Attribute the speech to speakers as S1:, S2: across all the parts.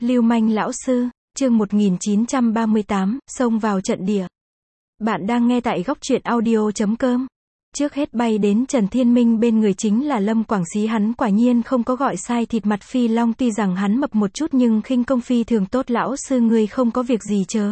S1: Lưu manh lão sư, chương 1938, xông vào trận địa. Bạn đang nghe tại góc truyện audio.com. Trước hết bay đến Trần Thiên Minh bên người chính là Lâm Quảng Xí, hắn quả nhiên không có gọi sai thịt mặt phi long, tuy rằng hắn mập một chút nhưng khinh công phi thường tốt. Lão sư ngươi không có việc gì chớ?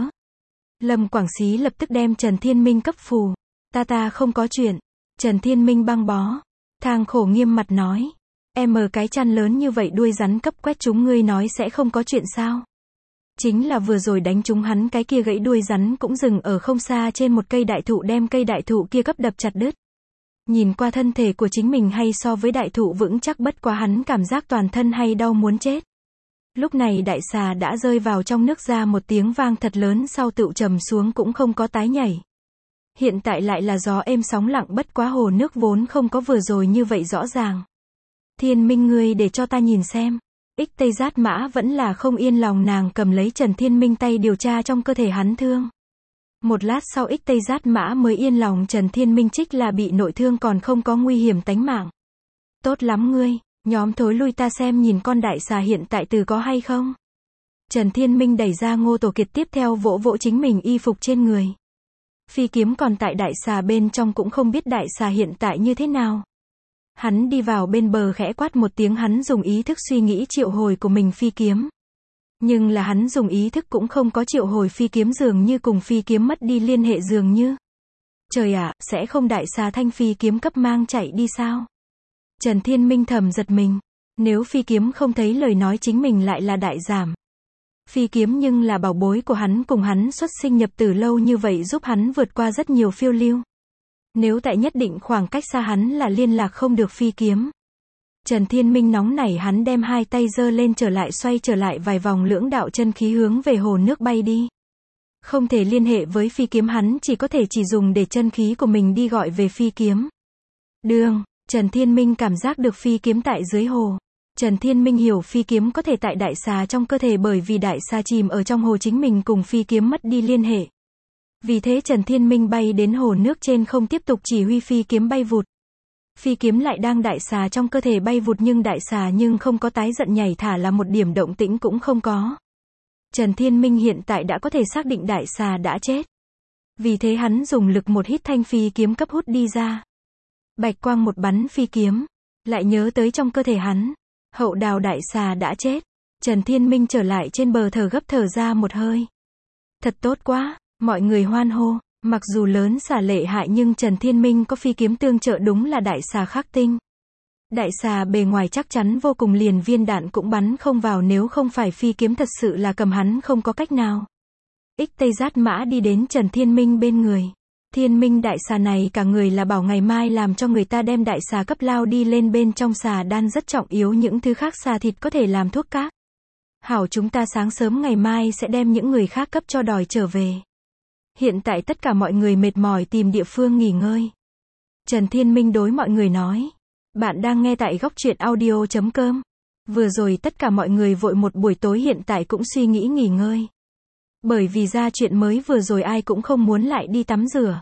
S1: Lâm Quảng Xí lập tức đem Trần Thiên Minh cấp phù. Ta không có chuyện. Trần Thiên Minh băng bó. Thang khổ nghiêm mặt nói. Em cái chăn lớn như vậy đuôi rắn cấp quét chúng ngươi nói sẽ không có chuyện sao? Chính là vừa rồi đánh chúng hắn cái kia gãy đuôi rắn cũng dừng ở không xa trên một cây đại thụ, đem cây đại thụ kia cấp đập chặt đứt. Nhìn qua thân thể của chính mình hay so với đại thụ vững chắc, bất quá hắn cảm giác toàn thân hay đau muốn chết. Lúc này đại xà đã rơi vào trong nước, ra một tiếng vang thật lớn sau tựu trầm xuống cũng không có tái nhảy. Hiện tại lại là gió êm sóng lặng, bất quá hồ nước vốn không có vừa rồi như vậy rõ ràng. Thiên Minh ngươi để cho ta nhìn xem. Ích Tây Giát Mã vẫn là không yên lòng, nàng cầm lấy Trần Thiên Minh tay điều tra trong cơ thể hắn thương. Một lát sau Ích Tây Giát Mã mới yên lòng Trần Thiên Minh trích là bị nội thương, còn không có nguy hiểm tánh mạng. Tốt lắm ngươi, nhóm thối lui ta xem nhìn con đại xà hiện tại từ có hay không. Trần Thiên Minh đẩy ra Ngô Tổ Kiệt, tiếp theo vỗ vỗ chính mình y phục trên người. Phi kiếm còn tại đại xà bên trong, cũng không biết đại xà hiện tại như thế nào. Hắn đi vào bên bờ khẽ quát một tiếng, hắn dùng ý thức suy nghĩ triệu hồi của mình phi kiếm. Nhưng là hắn dùng ý thức cũng không có triệu hồi phi kiếm, dường như cùng phi kiếm mất đi liên hệ dường như. Trời ạ, sẽ không đại xà thanh phi kiếm cấp mang chạy đi sao? Trần Thiên Minh thầm giật mình. Nếu phi kiếm không thấy lời nói chính mình lại là đại giảm. Phi kiếm nhưng là bảo bối của hắn, cùng hắn xuất sinh nhập tử lâu như vậy, giúp hắn vượt qua rất nhiều phiêu lưu. Nếu tại nhất định khoảng cách xa hắn là liên lạc không được phi kiếm. Trần Thiên Minh nóng nảy, hắn đem hai tay giơ lên trở lại, xoay trở lại vài vòng, lưỡng đạo chân khí hướng về hồ nước bay đi. Không thể liên hệ với phi kiếm, hắn chỉ có thể chỉ dùng để chân khí của mình đi gọi về phi kiếm. Đường, Trần Thiên Minh cảm giác được phi kiếm tại dưới hồ. Trần Thiên Minh hiểu phi kiếm có thể tại đại xà trong cơ thể, bởi vì đại xà chìm ở trong hồ, chính mình cùng phi kiếm mất đi liên hệ. Vì thế Trần Thiên Minh bay đến hồ nước trên, không tiếp tục chỉ huy phi kiếm bay vụt. Phi kiếm lại đang đại xà trong cơ thể bay vụt, nhưng đại xà nhưng không có tái giận nhảy thả, là một điểm động tĩnh cũng không có. Trần Thiên Minh hiện tại đã có thể xác định đại xà đã chết. Vì thế hắn dùng lực một hít, thanh phi kiếm cấp hút đi ra. Bạch quang một bắn, phi kiếm lại nhớ tới trong cơ thể hắn. Hậu đào đại xà đã chết. Trần Thiên Minh trở lại trên bờ, thở gấp thở ra một hơi. Thật tốt quá. Mọi người hoan hô. Mặc dù lớn xà lệ hại nhưng Trần Thiên Minh có phi kiếm tương trợ, đúng là đại xà khắc tinh. Đại xà bề ngoài chắc chắn vô cùng, liền viên đạn cũng bắn không vào, nếu không phải phi kiếm thật sự là cầm hắn không có cách nào. Ích Tây Giát Mã đi đến Trần Thiên Minh bên người. Thiên Minh, đại xà này cả người là bảo, ngày mai làm cho người ta đem đại xà cấp lao đi lên, bên trong xà đan rất trọng yếu, những thứ khác xà thịt có thể làm thuốc các. Hảo, chúng ta sáng sớm ngày mai sẽ đem những người khác cấp cho đòi trở về. Hiện tại tất cả mọi người mệt mỏi, tìm địa phương nghỉ ngơi. Trần Thiên Minh đối mọi người nói. Bạn đang nghe tại góc truyện audio.com. Vừa rồi tất cả mọi người vội một buổi tối, hiện tại cũng suy nghĩ nghỉ ngơi. Bởi vì ra chuyện mới vừa rồi ai cũng không muốn lại đi tắm rửa.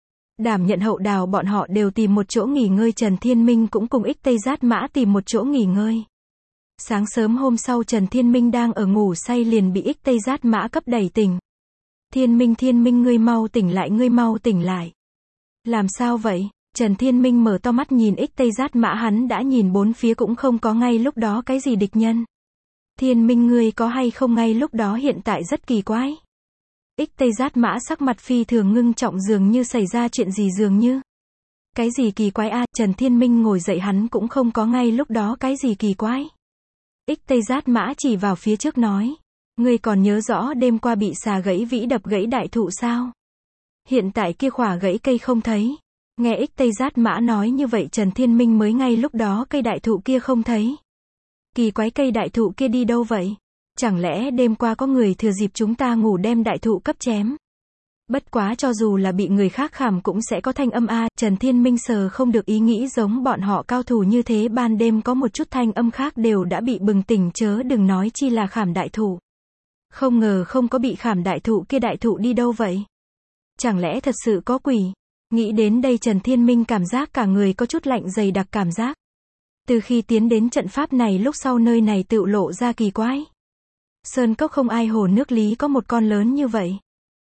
S1: Đảm nhận hậu đào bọn họ đều tìm một chỗ nghỉ ngơi, Trần Thiên Minh cũng cùng Ích Tây Giát Mã tìm một chỗ nghỉ ngơi. Sáng sớm hôm sau Trần Thiên Minh đang ở ngủ say liền bị Ích Tây Giát Mã cấp đẩy tỉnh. Thiên Minh ngươi mau tỉnh lại, ngươi mau tỉnh lại. Làm sao vậy? Trần Thiên Minh mở to mắt nhìn Ích Tây Giát Mã, hắn đã nhìn bốn phía cũng không có ngay lúc đó cái gì địch nhân. Thiên Minh ngươi có hay không, ngay lúc đó hiện tại rất kỳ quái. Ích Tây Giát Mã sắc mặt phi thường ngưng trọng, dường như xảy ra chuyện gì dường như. Cái gì kỳ quái a? Trần Thiên Minh ngồi dậy, hắn cũng không có ngay lúc đó cái gì kỳ quái. Ích Tây Giát Mã chỉ vào phía trước nói. Ngươi còn nhớ rõ đêm qua bị xà gãy vĩ đập gãy đại thụ sao? Hiện tại kia khỏa gãy cây không thấy. Nghe Ích Tây Giát Mã nói như vậy, Trần Thiên Minh mới ngay lúc đó cây đại thụ kia không thấy. Kỳ quái, cây đại thụ kia đi đâu vậy? Chẳng lẽ đêm qua có người thừa dịp chúng ta ngủ đem đại thụ cấp chém? Bất quá cho dù là bị người khác khảm cũng sẽ có thanh âm a. Trần Thiên Minh sờ không được ý nghĩ giống bọn họ cao thủ như thế, ban đêm có một chút thanh âm khác đều đã bị bừng tỉnh, chớ đừng nói chi là khảm đại thụ. Không ngờ không có bị khảm đại thụ kia, đại thụ đi đâu vậy? Chẳng lẽ thật sự có quỷ? Nghĩ đến đây Trần Thiên Minh cảm giác cả người có chút lạnh dày đặc cảm giác. Từ khi tiến đến trận pháp này lúc sau, nơi này tự lộ ra kỳ quái. Sơn cốc không ai hồ nước lý có một con lớn như vậy.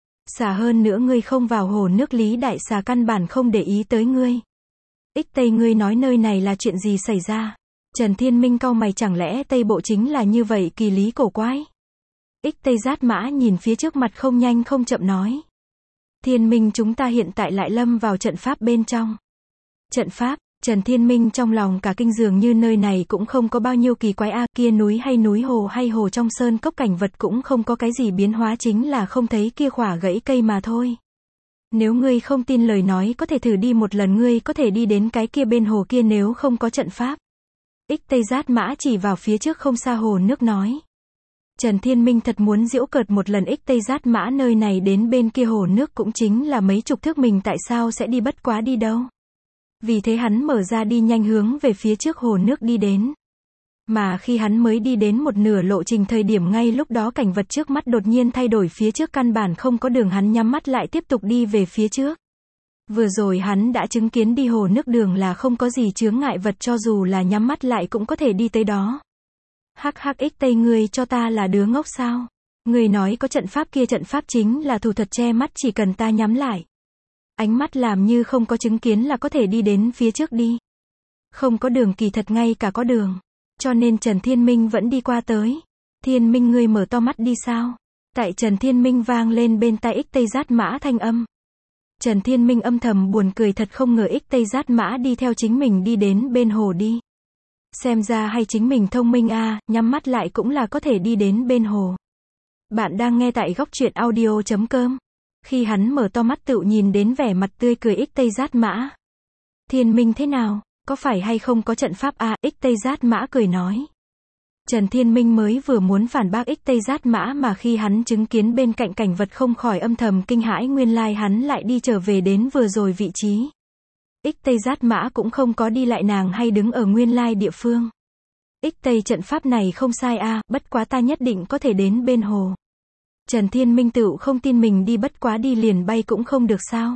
S1: Xà hơn nữa ngươi không vào hồ nước lý đại xà căn bản không để ý tới ngươi. Ích Tây ngươi nói nơi này là chuyện gì xảy ra? Trần Thiên Minh cau mày chẳng lẽ Tây Bộ chính là như vậy kỳ lý cổ quái? Ích Tây Giát Mã nhìn phía trước mặt không nhanh không chậm nói. Thiên Minh chúng ta hiện tại lại lâm vào trận pháp bên trong. Trận pháp, Trần Thiên Minh trong lòng cả kinh dường như nơi này cũng không có bao nhiêu kỳ quái kia núi hay hồ trong sơn cốc cảnh vật cũng không có cái gì biến hóa chính là không thấy kia khỏa gãy cây mà thôi. Nếu ngươi không tin lời nói có thể thử đi một lần ngươi có thể đi đến cái kia bên hồ kia nếu không có trận pháp. Ích Tây Giát Mã chỉ vào phía trước không xa hồ nước nói. Trần Thiên Minh thật muốn giễu cợt một lần Ích Tây Giát Mã nơi này đến bên kia hồ nước cũng chính là mấy chục thước mình tại sao sẽ đi bất quá đi đâu. Vì thế hắn mở ra đi nhanh hướng về phía trước hồ nước đi đến. Mà khi hắn mới đi đến một nửa lộ trình thời điểm ngay lúc đó cảnh vật trước mắt đột nhiên thay đổi phía trước căn bản không có đường hắn nhắm mắt lại tiếp tục đi về phía trước. Vừa rồi hắn đã chứng kiến đi hồ nước đường là không có gì chướng ngại vật cho dù là nhắm mắt lại cũng có thể đi tới đó. Hắc hắc Ích Tây ngươi cho ta là đứa ngốc sao? Ngươi nói có trận pháp kia trận pháp chính là thủ thuật che mắt chỉ cần ta nhắm lại. Ánh mắt làm như không có chứng kiến là có thể đi đến phía trước đi. Không có đường kỳ thật ngay cả có đường. Cho nên Trần Thiên Minh vẫn đi qua tới. Thiên Minh ngươi mở to mắt đi sao? Tại Trần Thiên Minh vang lên bên tai Ích Tây Giát Mã thanh âm. Trần Thiên Minh âm thầm buồn cười thật không ngờ Ích Tây Giát Mã đi theo chính mình đi đến bên hồ đi. Xem ra hay chính mình thông minh nhắm mắt lại cũng là có thể đi đến bên hồ. Bạn đang nghe tại góc truyện audio.com. Khi hắn mở to mắt tự nhìn đến vẻ mặt tươi cười Ích Tây Giát Mã. Thiên Minh thế nào? Có phải hay không có trận pháp Ích Tây Giát Mã cười nói. Trần Thiên Minh mới vừa muốn phản bác Ích Tây Giát Mã mà khi hắn chứng kiến bên cạnh cảnh vật không khỏi âm thầm kinh hãi nguyên lai hắn lại đi trở về đến vừa rồi vị trí. Ích Tây Giát Mã cũng không có đi lại nàng hay đứng ở nguyên lai địa phương. Ích Tây trận pháp này không sai bất quá ta nhất định có thể đến bên hồ. Trần Thiên Minh tự không tin mình đi bất quá đi liền bay cũng không được sao.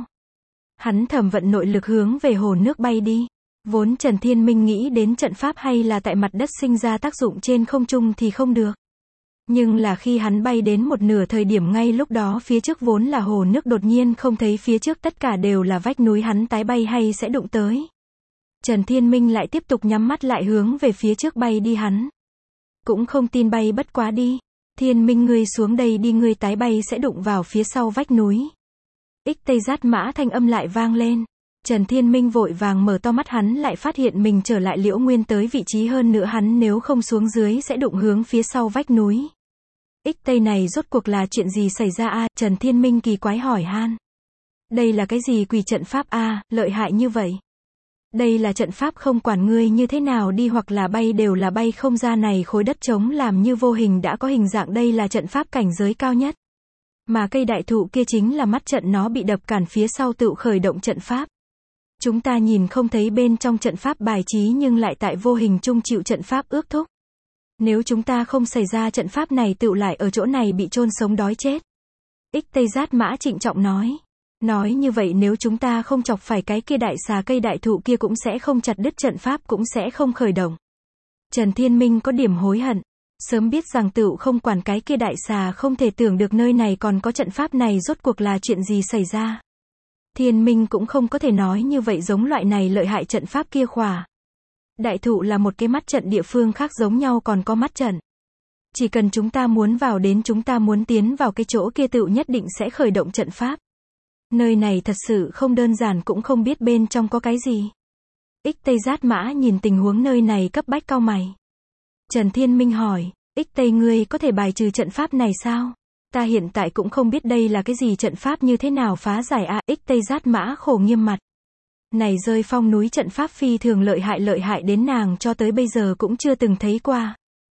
S1: Hắn thầm vận nội lực hướng về hồ nước bay đi. Vốn Trần Thiên Minh nghĩ đến trận pháp hay là tại mặt đất sinh ra tác dụng trên không trung thì không được. Nhưng là khi hắn bay đến một nửa thời điểm ngay lúc đó phía trước vốn là hồ nước đột nhiên không thấy phía trước tất cả đều là vách núi hắn tái bay hay sẽ đụng tới. Trần Thiên Minh lại tiếp tục nhắm mắt lại hướng về phía trước bay đi hắn. Cũng không tin bay bất quá đi. Thiên Minh ngươi xuống đây đi ngươi tái bay sẽ đụng vào phía sau vách núi. Ích Tây Giát Mã thanh âm lại vang lên. Trần Thiên Minh vội vàng mở to mắt hắn lại phát hiện mình trở lại Liễu Nguyên tới vị trí hơn nữa hắn nếu không xuống dưới sẽ đụng hướng phía sau vách núi. Ích Tây này rốt cuộc là chuyện gì xảy ra Trần Thiên Minh kỳ quái hỏi han. Đây là cái gì quỷ trận pháp lợi hại như vậy. Đây là trận pháp không quản ngươi như thế nào đi hoặc là bay đều là bay không ra này khối đất trống làm như vô hình đã có hình dạng đây là trận pháp cảnh giới cao nhất. Mà cây đại thụ kia chính là mắt trận nó bị đập cản phía sau tự khởi động trận pháp. Chúng ta nhìn không thấy bên trong trận pháp bài trí nhưng lại tại vô hình chung chịu trận pháp ước thúc. Nếu chúng ta không xảy ra trận pháp này tự lại ở chỗ này bị chôn sống đói chết. Ích Tây Giát Mã trịnh trọng nói. Nói như vậy nếu chúng ta không chọc phải cái kia đại xà cây đại thụ kia cũng sẽ không chặt đứt trận pháp cũng sẽ không khởi động. Trần Thiên Minh có điểm hối hận. Sớm biết rằng tựu không quản cái kia đại xà không thể tưởng được nơi này còn có trận pháp này rốt cuộc là chuyện gì xảy ra. Thiên Minh cũng không có thể nói như vậy giống loại này lợi hại trận pháp kia khỏa. Đại thụ là một cái mắt trận địa phương khác giống nhau còn có mắt trận. Chỉ cần chúng ta muốn vào đến chúng ta muốn tiến vào cái chỗ kia tựu nhất định sẽ khởi động trận pháp. Nơi này thật sự không đơn giản cũng không biết bên trong có cái gì. Ích Tây Giát Mã nhìn tình huống nơi này cấp bách cau mày. Trần Thiên Minh hỏi, Ích Tây ngươi có thể bài trừ trận pháp này sao? Ta hiện tại cũng không biết đây là cái gì trận pháp như thế nào phá giải Ích Tây Giát Mã khổ nghiêm mặt. Này rơi phong núi trận pháp phi thường lợi hại đến nàng cho tới bây giờ cũng chưa từng thấy qua.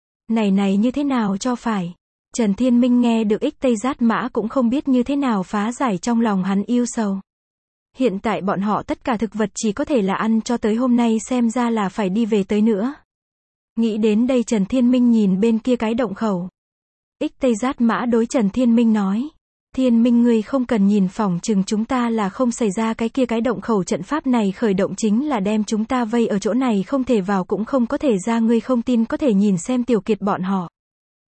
S1: Này như thế nào cho phải? Trần Thiên Minh nghe được Ích Tây Giát Mã cũng không biết như thế nào phá giải trong lòng hắn yêu sầu. Hiện tại bọn họ tất cả thực vật chỉ có thể là ăn cho tới hôm nay xem ra là phải đi về tới nữa. Nghĩ đến đây Trần Thiên Minh nhìn bên kia cái động khẩu. Ích Tây Giát Mã đối Trần Thiên Minh nói. Thiên Minh ngươi không cần nhìn phỏng chừng chúng ta là không xảy ra cái kia cái động khẩu trận pháp này khởi động chính là đem chúng ta vây ở chỗ này không thể vào cũng không có thể ra ngươi không tin có thể nhìn xem Tiểu Kiệt bọn họ.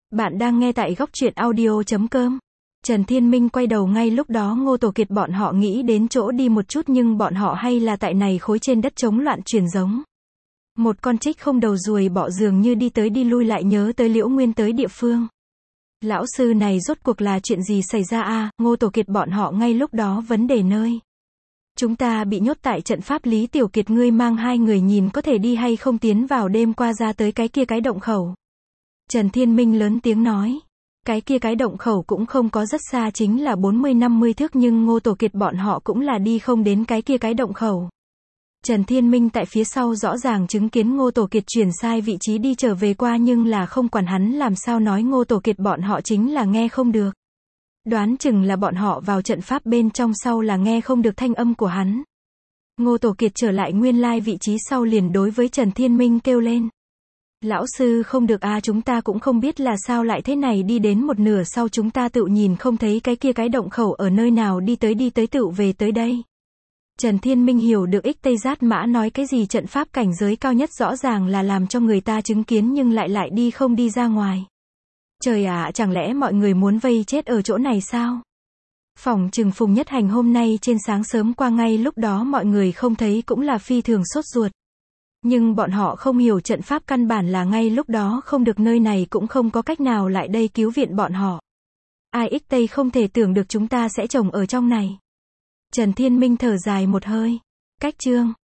S1: Bạn đang nghe tại góc truyện audio.com. Trần Thiên Minh quay đầu ngay lúc đó Ngô Tổ Kiệt bọn họ nghĩ đến chỗ đi một chút nhưng bọn họ hay là tại này khối trên đất trống loạn chuyển giống. Một con trích không đầu ruồi bọ dường như đi tới đi lui lại nhớ tới Liễu Nguyên tới địa phương. Lão sư này rốt cuộc là chuyện gì xảy ra a? Ngô Tổ Kiệt bọn họ ngay lúc đó vấn đề nơi. Chúng ta bị nhốt tại trận pháp Lý Tiểu Kiệt ngươi mang hai người nhìn có thể đi hay không tiến vào đêm qua ra tới cái kia cái động khẩu. Trần Thiên Minh lớn tiếng nói. Cái kia cái động khẩu cũng không có rất xa chính là 40-50 thước nhưng Ngô Tổ Kiệt bọn họ cũng là đi không đến cái kia cái động khẩu. Trần Thiên Minh tại phía sau rõ ràng chứng kiến Ngô Tổ Kiệt chuyển sai vị trí đi trở về qua nhưng là không quản hắn làm sao nói Ngô Tổ Kiệt bọn họ chính là nghe không được. Đoán chừng là bọn họ vào trận pháp bên trong sau là nghe không được thanh âm của hắn. Ngô Tổ Kiệt trở lại nguyên lai vị trí sau liền đối với Trần Thiên Minh kêu lên. Lão sư không được a, chúng ta cũng không biết là sao lại thế này, đi đến một nửa sau chúng ta tự nhìn không thấy cái kia cái động khẩu ở nơi nào, đi tới tự về tới đây. Trần Thiên Minh hiểu được ích Tây Giát Mã nói cái gì, trận pháp cảnh giới cao nhất rõ ràng là làm cho người ta chứng kiến nhưng lại đi không đi ra ngoài. Trời ạ, chẳng lẽ mọi người muốn vây chết ở chỗ này sao? Phỏng chừng Phùng Nhất Hành hôm nay trên sáng sớm qua ngay lúc đó mọi người không thấy cũng là phi thường sốt ruột. Nhưng bọn họ không hiểu trận pháp căn bản là ngay lúc đó không được, nơi này cũng không có cách nào lại đây cứu viện bọn họ. Ai ích Tây không thể tưởng được chúng ta sẽ trồng ở trong này. Trần Thiên Minh thở dài một hơi. Cách chương